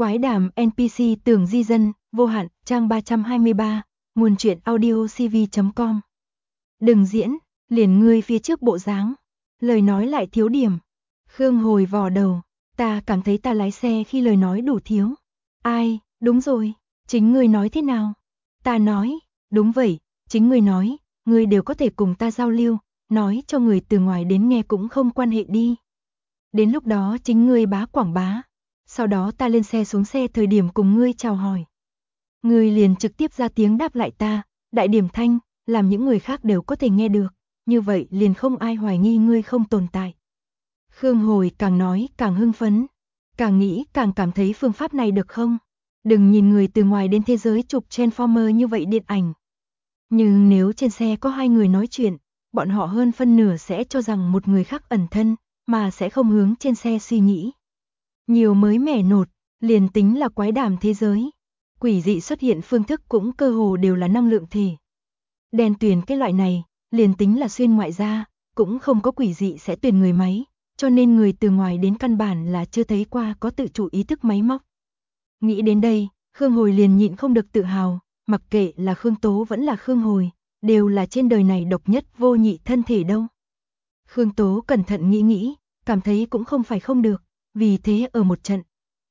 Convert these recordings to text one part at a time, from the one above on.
Quái đàm NPC tưởng di dân, vô hạn, trang 323, nguồn truyện audio cv.com. Đừng diễn, liền ngươi phía trước bộ dáng, lời nói lại thiếu điểm. Khương Hồi vò đầu, ta cảm thấy ta lái xe khi lời nói đủ thiếu. Ai, đúng rồi, chính ngươi nói thế nào? Ta nói, đúng vậy, chính ngươi nói, ngươi đều có thể cùng ta giao lưu, nói cho người từ ngoài đến nghe cũng không quan hệ đi. Đến lúc đó chính ngươi bá quảng bá. Sau đó ta lên xe xuống xe thời điểm cùng ngươi chào hỏi. Ngươi liền trực tiếp ra tiếng đáp lại ta, đại điểm thanh, làm những người khác đều có thể nghe được, như vậy liền không ai hoài nghi ngươi không tồn tại. Khương Hồi càng nói càng hưng phấn, càng nghĩ càng cảm thấy phương pháp này được không? Đừng nhìn người từ ngoài đến thế giới chụp Transformer như vậy điện ảnh. Nhưng nếu trên xe có hai người nói chuyện, bọn họ hơn phân nửa sẽ cho rằng một người khác ẩn thân, mà sẽ không hướng trên xe suy nghĩ. Nhiều mới mẻ nột, liền tính là quái đàm thế giới. Quỷ dị xuất hiện phương thức cũng cơ hồ đều là năng lượng thể. Đèn tuyền cái loại này, liền tính là xuyên ngoại ra, cũng không có quỷ dị sẽ tuyển người máy, cho nên người từ ngoài đến căn bản là chưa thấy qua có tự chủ ý thức máy móc. Nghĩ đến đây, Khương Hồi liền nhịn không được tự hào, mặc kệ là Khương Tố vẫn là Khương Hồi, đều là trên đời này độc nhất vô nhị thân thể đâu. Khương Tố cẩn thận nghĩ, cảm thấy cũng không phải không được. Vì thế ở một trận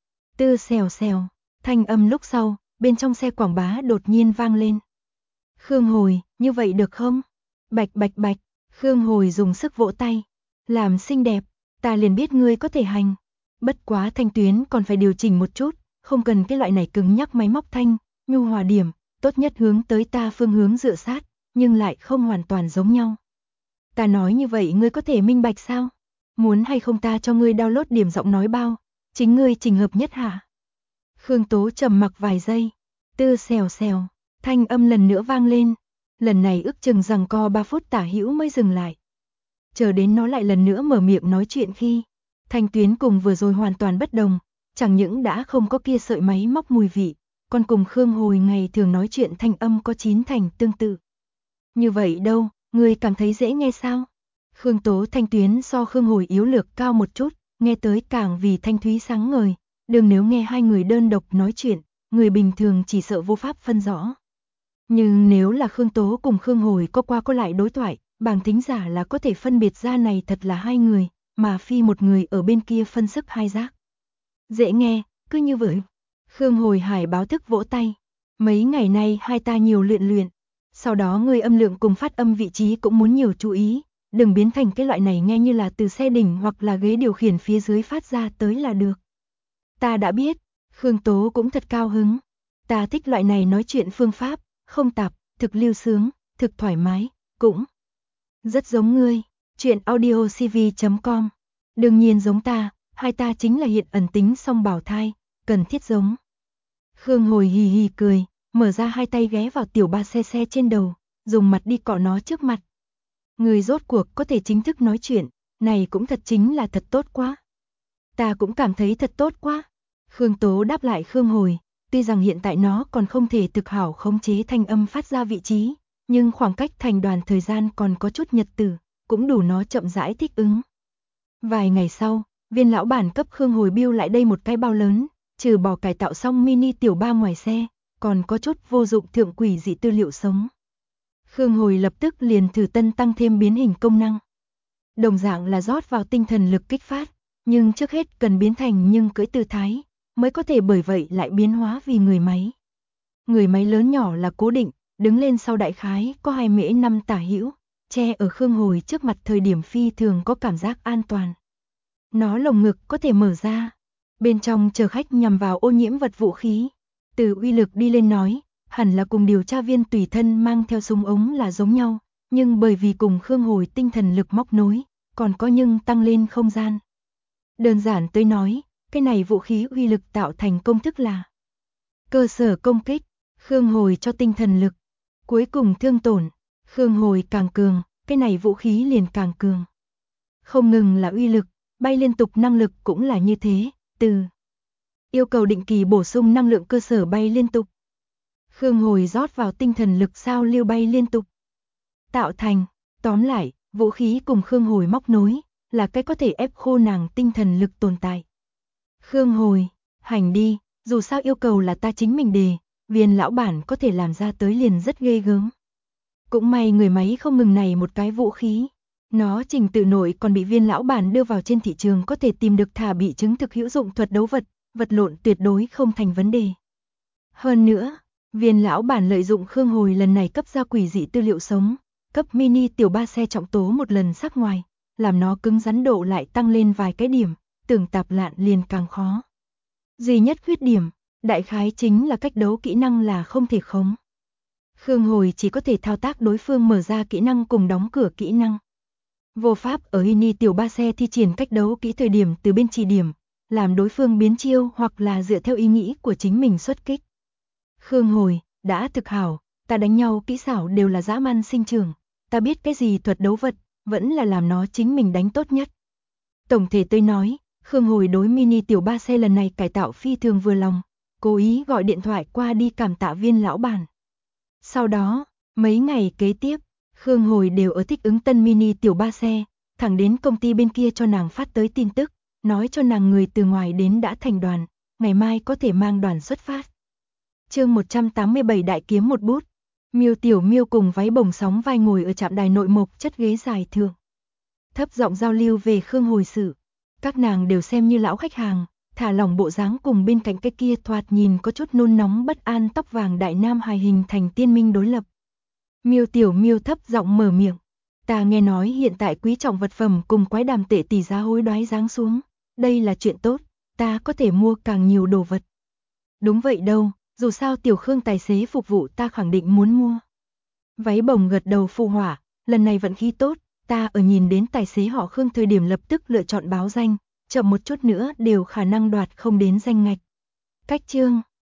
tư xèo xèo, thanh âm lúc sau, bên trong xe quảng bá đột nhiên vang lên. Khương Hồi, như vậy được không? Bạch bạch bạch, Khương Hồi dùng sức vỗ tay. Làm xinh đẹp, ta liền biết ngươi có thể hành. Bất quá thanh tuyến còn phải điều chỉnh một chút, không cần cái loại này cứng nhắc máy móc thanh, nhu hòa điểm, tốt nhất hướng tới ta phương hướng dựa sát, nhưng lại không hoàn toàn giống nhau. Ta nói như vậy ngươi có thể minh bạch sao? Muốn hay không ta cho ngươi download điểm giọng nói bao, chính ngươi trình hợp nhất hả? Khương Tố trầm mặc vài giây, tư xèo xèo, thanh âm lần nữa vang lên, lần này ước chừng rằng co 3 phút tả hữu mới dừng lại. Chờ đến nó lại lần nữa mở miệng nói chuyện khi, thanh tuyến cùng vừa rồi hoàn toàn bất đồng, chẳng những đã không có kia sợi máy móc mùi vị, còn cùng Khương Hồi ngày thường nói chuyện thanh âm có 9 thành tương tự. Như vậy đâu, ngươi cảm thấy dễ nghe sao? Khương Tố thanh tuyến so Khương Hồi yếu lược cao một chút, nghe tới càng vì thanh thúy sáng ngời, đừng nếu nghe hai người đơn độc nói chuyện, người bình thường chỉ sợ vô pháp phân rõ. Nhưng nếu là Khương Tố cùng Khương Hồi có qua có lại đối thoại, bảng thính giả là có thể phân biệt ra này thật là hai người, mà phi một người ở bên kia phân sức hai giác. Dễ nghe, cứ như vậy. Khương Hồi hải báo thức vỗ tay. Mấy ngày nay hai ta nhiều luyện, sau đó người âm lượng cùng phát âm vị trí cũng muốn nhiều chú ý. Đừng biến thành cái loại này nghe như là từ xe đỉnh hoặc là ghế điều khiển phía dưới phát ra tới là được. Ta đã biết, Khương Tố cũng thật cao hứng. Ta thích loại này nói chuyện phương pháp, không tạp, thực lưu sướng, thực thoải mái, cũng rất giống ngươi, chuyện audio cv.com. Đương nhiên giống ta, hai ta chính là hiện ẩn tính song bảo thai, cần thiết giống. Khương Hồi hì hì cười, mở ra hai tay ghé vào tiểu ba xe trên đầu, dùng mặt đi cọ nó trước mặt. Người rốt cuộc có thể chính thức nói chuyện, này cũng thật chính là thật tốt quá. Ta cũng cảm thấy thật tốt quá. Khương Tố đáp lại Khương Hồi, tuy rằng hiện tại nó còn không thể thực hảo khống chế thanh âm phát ra vị trí, nhưng khoảng cách thành đoàn thời gian còn có chút nhật tử, cũng đủ nó chậm rãi thích ứng. Vài ngày sau, viên lão bản cấp Khương Hồi bill lại đây một cái bao lớn, trừ bỏ cải tạo xong mini tiểu ba ngoài xe, còn có chút vô dụng thượng quỷ dị tư liệu sống. Khương Hồi lập tức liền thử tân tăng thêm biến hình công năng. Đồng dạng là rót vào tinh thần lực kích phát, nhưng trước hết cần biến thành nhưng cưỡi tư thái, mới có thể bởi vậy lại biến hóa vì người máy. Người máy lớn nhỏ là cố định, đứng lên sau đại khái có 2 mễ 5 tả hữu, che ở Khương Hồi trước mặt thời điểm phi thường có cảm giác an toàn. Nó lồng ngực có thể mở ra, bên trong chờ khách nhằm vào ô nhiễm vật vũ khí. Từ uy lực đi lên nói, hẳn là cùng điều tra viên tùy thân mang theo súng ống là giống nhau, nhưng bởi vì cùng Khương Hồi tinh thần lực móc nối, còn có nhưng tăng lên không gian. Đơn giản tới nói, cái này vũ khí uy lực tạo thành công thức là cơ sở công kích, Khương Hồi cho tinh thần lực, cuối cùng thương tổn, Khương Hồi càng cường, cái này vũ khí liền càng cường. Không ngừng là uy lực, bay liên tục năng lực cũng là như thế, từ yêu cầu định kỳ bổ sung năng lượng cơ sở bay liên tục. Khương Hồi rót vào tinh thần lực sao lưu bay liên tục. Tạo thành, tóm lại, vũ khí cùng Khương Hồi móc nối, là cái có thể ép khô nàng tinh thần lực tồn tại. Khương Hồi, hành đi, Dù sao yêu cầu là ta chính mình đề, Viên lão bản có thể làm ra tới liền rất ghê gớm. Cũng may người máy không ngừng này một cái vũ khí. Nó trình tự nội còn bị Viên lão bản đưa vào trên thị trường có thể tìm được thả bị chứng thực hữu dụng thuật đấu vật, vật lộn tuyệt đối không thành vấn đề. Hơn nữa, Viên lão bản lợi dụng Khương Hồi lần này cấp ra quỷ dị tư liệu sống, cấp mini tiểu ba xe trọng tố một lần sắc ngoài, làm nó cứng rắn độ lại tăng lên vài cái điểm, tưởng tạp lạn liền càng khó. Duy nhất khuyết điểm, đại khái chính là cách đấu kỹ năng là không thể khống. Khương Hồi chỉ có thể thao tác đối phương mở ra kỹ năng cùng đóng cửa kỹ năng. Vô pháp ở mini tiểu ba xe thi triển cách đấu kỹ thời điểm từ bên chỉ điểm, làm đối phương biến chiêu hoặc là dựa theo ý nghĩ của chính mình xuất kích. Khương Hồi, đã thực hảo, ta đánh nhau kỹ xảo đều là dã man sinh trưởng, ta biết cái gì thuật đấu vật, vẫn là làm nó chính mình đánh tốt nhất. Tổng thể tôi nói, Khương Hồi đối mini tiểu ba xe lần này cải tạo phi thường vừa lòng, cố ý gọi điện thoại qua đi cảm tạ Viên lão bản. Sau đó, mấy ngày kế tiếp, Khương Hồi đều ở thích ứng tân mini tiểu ba xe, thẳng đến công ty bên kia cho nàng phát tới tin tức, nói cho nàng người từ ngoài đến đã thành đoàn, ngày mai có thể mang đoàn xuất phát. Chương 187 đại kiếm một bút. Miêu Tiểu Miêu cùng váy bồng sóng vai ngồi ở trạm đài nội mộc chất ghế dài thượng. Thấp giọng giao lưu về Khương Hồi sự. Các nàng đều xem như lão khách hàng, thả lỏng bộ dáng cùng bên cạnh cái kia thoạt nhìn có chút nôn nóng bất an tóc vàng đại nam hài hình thành tiên minh đối lập. Miêu Tiểu Miêu thấp giọng mở miệng. Ta nghe nói hiện tại quý trọng vật phẩm cùng quái đàm tệ tỷ giá hối đoái giáng xuống. Đây là chuyện tốt, ta có thể mua càng nhiều đồ vật. Đúng vậy đâu, dù sao Tiểu Khương tài xế phục vụ ta khẳng định muốn mua. Váy bồng gật đầu phụ họa, lần này vận khí tốt, ta ở nhìn đến tài xế họ Khương thời điểm lập tức lựa chọn báo danh, chậm một chút nữa đều khả năng đoạt không đến danh ngạch. Cách chương